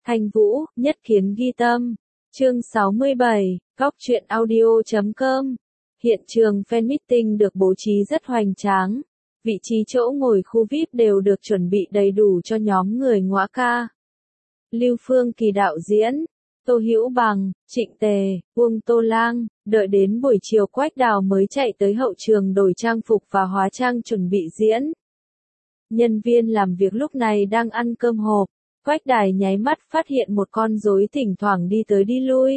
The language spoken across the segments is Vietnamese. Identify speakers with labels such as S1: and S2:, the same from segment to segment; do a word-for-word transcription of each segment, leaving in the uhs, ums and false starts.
S1: Thanh Vũ, Nhất Kiến Ghi Tâm. Chương sáu mươi bảy, góc truyện audio chấm com. Hiện trường fan meeting được bố trí rất hoành tráng. Vị trí chỗ ngồi khu vi ai pi đều được chuẩn bị đầy đủ cho nhóm người ngõa ca. Lưu Phương Kỳ đạo diễn, Tô Hữu Bằng, Trịnh Tề, Uông Tô Lang, đợi đến buổi chiều Quách Đào mới chạy tới hậu trường đổi trang phục và hóa trang chuẩn bị diễn. Nhân viên làm việc lúc này đang ăn cơm hộp. Quách Đài nháy mắt phát hiện một con rối thỉnh thoảng đi tới đi lui.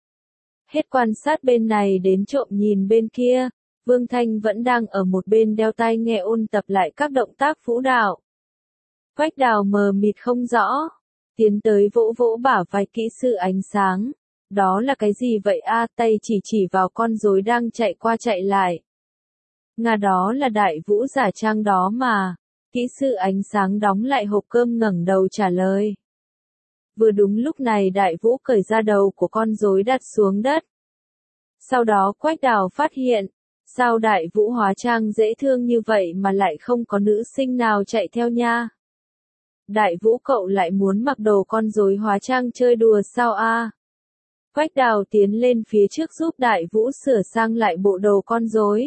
S1: Hết quan sát bên này đến trộm nhìn bên kia, Vương Thanh vẫn đang ở một bên đeo tai nghe ôn tập lại các động tác vũ đạo. Quách Đào mờ mịt không rõ, tiến tới vỗ vỗ bả vai kỹ sư ánh sáng. Đó là cái gì vậy a? Tay chỉ chỉ vào con rối đang chạy qua chạy lại. Nga, đó là đại vũ giả trang đó mà. Kỹ sư ánh sáng đóng lại hộp cơm ngẩng đầu trả lời. Vừa đúng lúc này đại vũ cởi ra đầu của con rối đặt xuống đất. Sau đó Quách Đào phát hiện, sao đại vũ hóa trang dễ thương như vậy mà lại không có nữ sinh nào chạy theo nha. Đại vũ cậu lại muốn mặc đồ con rối hóa trang chơi đùa sao a? Quách Đào tiến lên phía trước giúp đại vũ sửa sang lại bộ đồ con rối.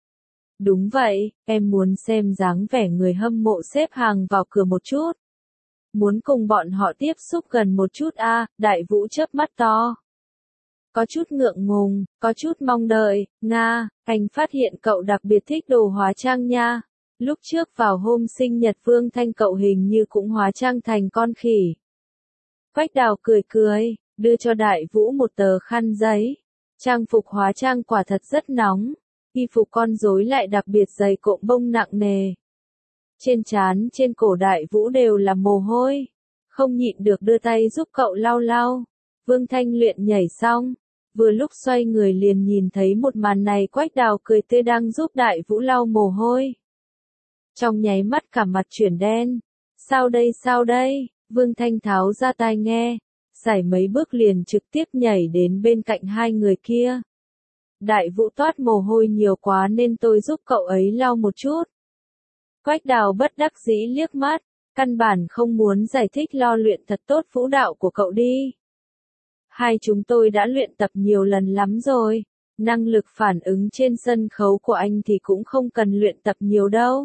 S1: Đúng vậy, em muốn xem dáng vẻ người hâm mộ xếp hàng vào cửa một chút. Muốn cùng bọn họ tiếp xúc gần một chút a, à, đại vũ chớp mắt to. Có chút ngượng ngùng, có chút mong đợi, Nga, anh phát hiện cậu đặc biệt thích đồ hóa trang nha. Lúc trước vào hôm sinh nhật Vương Thanh cậu hình như cũng hóa trang thành con khỉ. Quách Đào cười cười, đưa cho đại vũ một tờ khăn giấy. Trang phục hóa trang quả thật rất nóng. Y phục con rối lại đặc biệt dày cộm bông nặng nề. Trên trán trên cổ đại vũ đều là mồ hôi. Không nhịn được đưa tay giúp cậu lau lau. Vương Thanh luyện nhảy xong. Vừa lúc xoay người liền nhìn thấy một màn này, Quách Đào cười tươi đang giúp đại vũ lau mồ hôi. Trong nháy mắt cả mặt chuyển đen. Sao đây sao đây? Vương Thanh tháo ra tai nghe. Giải mấy bước liền trực tiếp nhảy đến bên cạnh hai người kia. Đại vũ toát mồ hôi nhiều quá nên tôi giúp cậu ấy lau một chút. Quách Đào bất đắc dĩ liếc mắt, căn bản không muốn giải thích, lo luyện thật tốt vũ đạo của cậu đi. Hai chúng tôi đã luyện tập nhiều lần lắm rồi, năng lực phản ứng trên sân khấu của anh thì cũng không cần luyện tập nhiều đâu.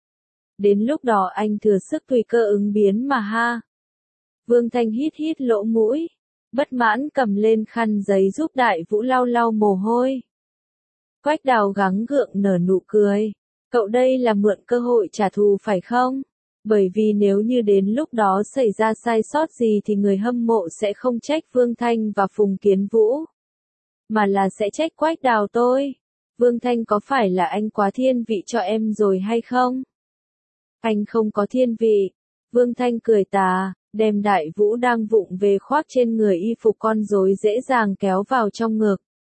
S1: Đến lúc đó anh thừa sức tùy cơ ứng biến mà ha. Vương Thanh hít hít lỗ mũi. Bất mãn cầm lên khăn giấy giúp đại vũ lau lau mồ hôi. Quách Đào gắng gượng nở nụ cười. Cậu đây là mượn cơ hội trả thù phải không? Bởi vì nếu như đến lúc đó xảy ra sai sót gì thì người hâm mộ sẽ không trách Vương Thanh và Phùng Kiến Vũ. Mà là sẽ trách Quách Đào tôi. Vương Thanh, có phải là anh quá thiên vị cho em rồi hay không? Anh không có thiên vị. Vương Thanh cười tà. Đem đại vũ đang vụng về khoác trên người y phục con rối dễ dàng kéo vào trong ngực.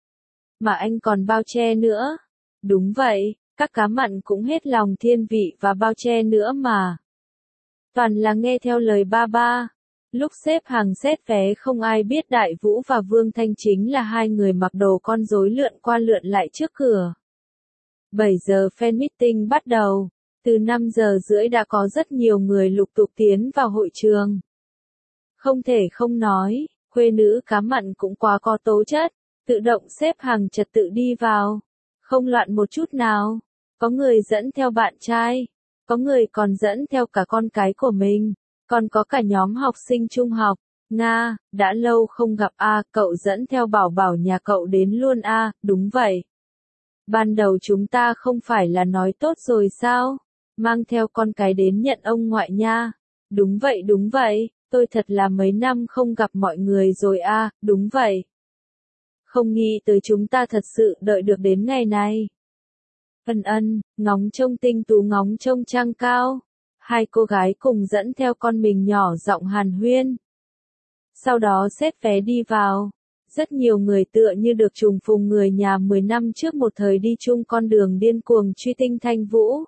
S1: Mà anh còn bao che nữa. Đúng vậy, các cá mặn cũng hết lòng thiên vị và bao che nữa mà. Toàn là nghe theo lời ba ba. Lúc xếp hàng xét vé không ai biết đại vũ và Vương Thanh chính là hai người mặc đồ con rối lượn qua lượn lại trước cửa. bảy giờ fan meeting bắt đầu. Từ năm giờ rưỡi đã có rất nhiều người lục tục tiến vào hội trường. Không thể không nói, khuê nữ cá mặn cũng quá có tố chất, tự động xếp hàng trật tự đi vào. Không loạn một chút nào. Có người dẫn theo bạn trai, có người còn dẫn theo cả con cái của mình, còn có cả nhóm học sinh trung học. Nga, đã lâu không gặp a, cậu dẫn theo bảo bảo nhà cậu đến luôn a, đúng vậy. Ban đầu chúng ta không phải là nói tốt rồi sao? Mang theo con cái đến nhận ông ngoại nha. Đúng vậy đúng vậy, tôi thật là mấy năm không gặp mọi người rồi a, à, đúng vậy. Không nghĩ tới chúng ta thật sự đợi được đến ngày này. Ân ân, ngóng trông tinh tú ngóng trông trăng cao. Hai cô gái cùng dẫn theo con mình nhỏ giọng hàn huyên. Sau đó xét vé đi vào. Rất nhiều người tựa như được trùng phùng người nhà mười năm trước một thời đi chung con đường điên cuồng truy tinh Thanh Vũ.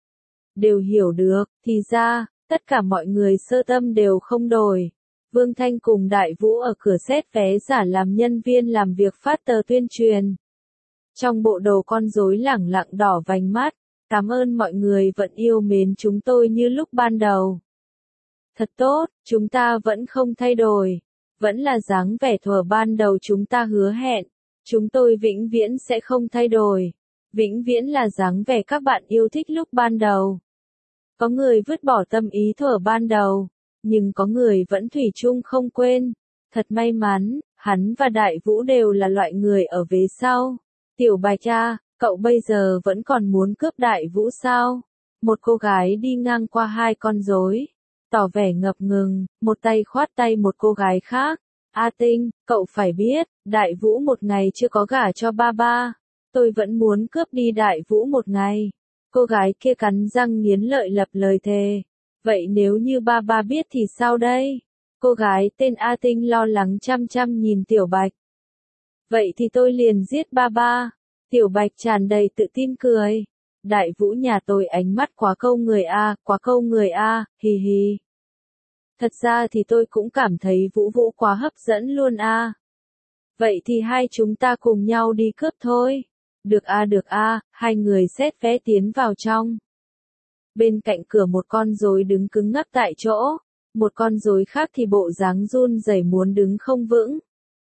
S1: Đều hiểu được, thì ra, tất cả mọi người sơ tâm đều không đổi. Vương Thanh cùng đại vũ ở cửa xét vé giả làm nhân viên làm việc phát tờ tuyên truyền. Trong bộ đồ con rối lẳng lặng đỏ vành mắt, cảm ơn mọi người vẫn yêu mến chúng tôi như lúc ban đầu. Thật tốt, chúng ta vẫn không thay đổi. Vẫn là dáng vẻ thuở ban đầu chúng ta hứa hẹn. Chúng tôi vĩnh viễn sẽ không thay đổi. Vĩnh viễn là dáng vẻ các bạn yêu thích lúc ban đầu. Có người vứt bỏ tâm ý thuở ban đầu, nhưng có người vẫn thủy chung không quên. Thật may mắn, hắn và Đại Vũ đều là loại người ở vế sau. Tiểu Bạch à, cậu bây giờ vẫn còn muốn cướp Đại Vũ sao? Một cô gái đi ngang qua hai con rối, tỏ vẻ ngập ngừng, một tay khoát tay một cô gái khác. A Tinh, cậu phải biết, Đại Vũ một ngày chưa có gả cho ba ba. Tôi vẫn muốn cướp đi Đại Vũ một ngày. Cô gái kia cắn răng nghiến lợi lập lời thề. Vậy nếu như ba ba biết thì sao đây? Cô gái tên A Tinh lo lắng chăm chăm nhìn Tiểu Bạch. Vậy thì tôi liền giết ba ba. Tiểu Bạch tràn đầy tự tin cười. Đại Vũ nhà tôi ánh mắt quá câu người a, quá câu người a, hì hì. Thật ra thì tôi cũng cảm thấy Vũ Vũ quá hấp dẫn luôn a. Vậy thì hai chúng ta cùng nhau đi cướp thôi. Được a được a, hai người xếp vé tiến vào trong. Bên cạnh cửa một con rối đứng cứng ngắc tại chỗ, một con rối khác thì bộ dáng run rẩy muốn đứng không vững.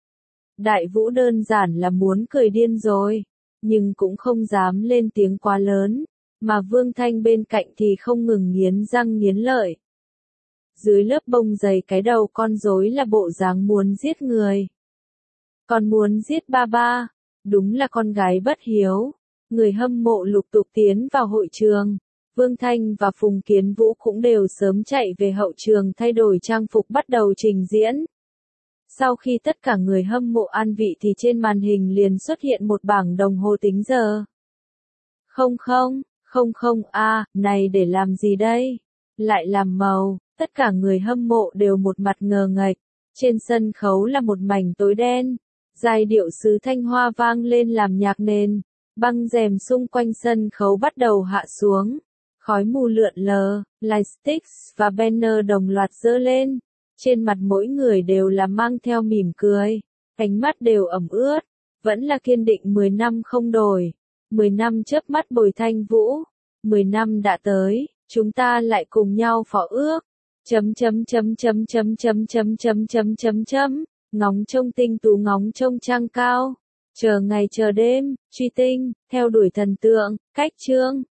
S1: Đại Vũ đơn giản là muốn cười điên rồi, nhưng cũng không dám lên tiếng quá lớn, mà Vương Thanh bên cạnh thì không ngừng nghiến răng nghiến lợi. Dưới lớp bông dày cái đầu con rối là bộ dáng muốn giết người. Còn muốn giết ba ba, đúng là con gái bất hiếu. Người hâm mộ lục tục tiến vào hội trường. Vương Thanh và Phùng Kiến Vũ cũng đều sớm chạy về hậu trường thay đổi trang phục bắt đầu trình diễn. Sau khi tất cả người hâm mộ an vị thì trên màn hình liền xuất hiện một bảng đồng hồ tính giờ. Không không, không không a, này để làm gì đây? Lại làm màu, tất cả người hâm mộ đều một mặt ngờ ngạch. Trên sân khấu là một mảnh tối đen. Giai điệu xứ Thanh Hoa vang lên làm nhạc nền. Băng rèm xung quanh sân khấu bắt đầu hạ xuống. Khói mù lượn lờ, lightsticks và banner đồng loạt giơ lên. Trên mặt mỗi người đều là mang theo mỉm cười. Ánh mắt đều ẩm ướt. Vẫn là kiên định mười năm không đổi. mười năm chớp mắt Bồi Thanh Vũ. mười năm đã tới, chúng ta lại cùng nhau phó ước. Chấm chấm chấm chấm chấm chấm chấm chấm chấm chấm chấm. Ngóng trông tinh tú ngóng trông trăng cao. Chờ ngày chờ đêm, truy tinh, theo đuổi thần tượng, cách chương.